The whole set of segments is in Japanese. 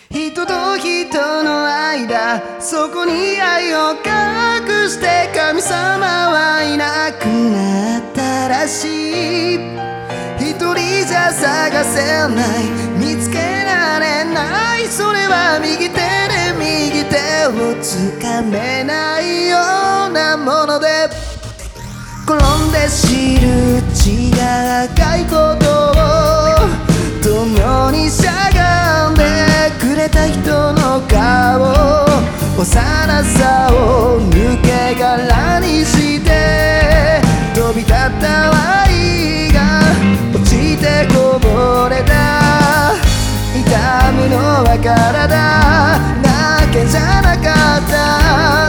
人と人の間、そこに愛を隠して神様はいなくなったらしい。一人じゃ探せない、見つけられない、それは右手で右手をつかめないようなもので、転んで知る血が赤いことを共にしゃがんでくれた人の顔、幼さを抜け殻にして飛び立った愛が落ちてこぼれた。痛むのは体だけじゃなかった。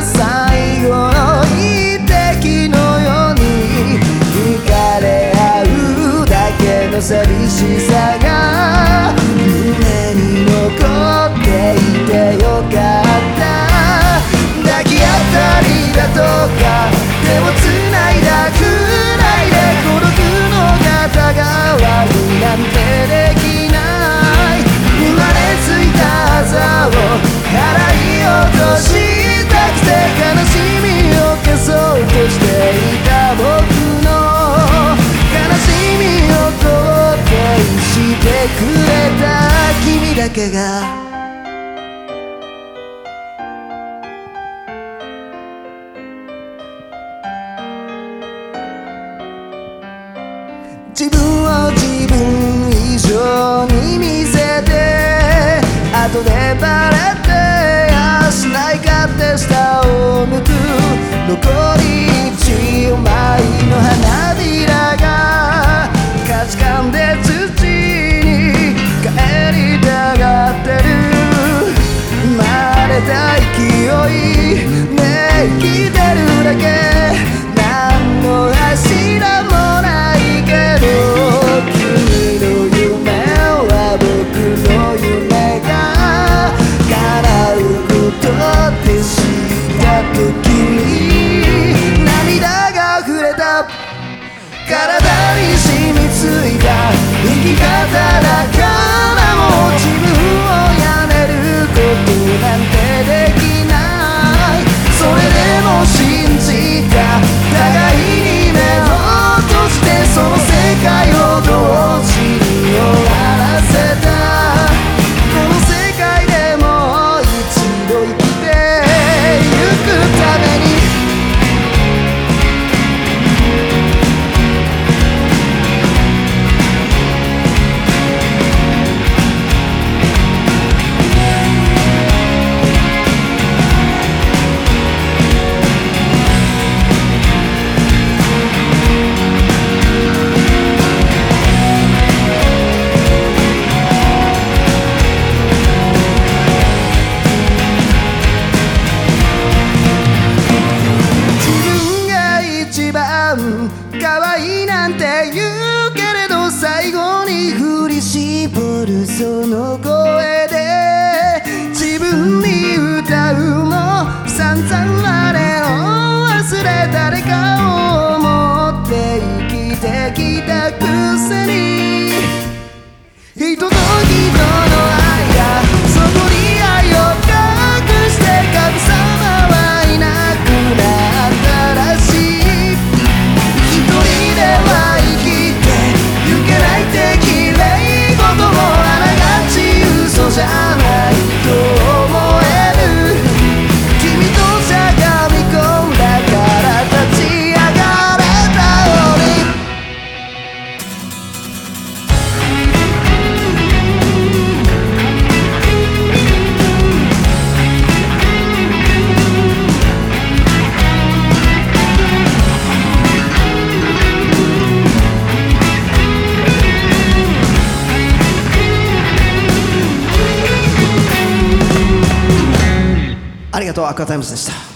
最後の一滴のように惹かれ合うだけの寂しさが胸に残っていてよかった。抱き合ったりだとか手をつないだくらいで孤独の肩が悪いなんてできない。生まれついたあざを洗い落としたくて悲しみを消そうとしていた僕の悲しみを肯定してくれた君だけが自分を自分以上に見せて後でバレてやしないかって下を向く。残り一枚の花びらが価値観で土に帰りたがってる。生まれた勢いで生きてるだけ、何の柱もないけど君の夢は僕の夢が叶うことって知った時に涙が溢れた。体に染みついた生き方だからもう自分をやめることなんてできない。それでも信じた互いに目を閉じてその世界を同時に終わらせた。この世界でもう一度生きてゆくために可愛いなんて言うけれど最後に振り絞るその声で自分に歌うの散々あれを忘れ誰かを思って生きてきたくせに人と人の間そこに愛を隠して神様はいなくなったらしい。じゃないと思える。君としゃがみ込んだから立ち上がれた俺。ありがとう、アクアタイムズでした。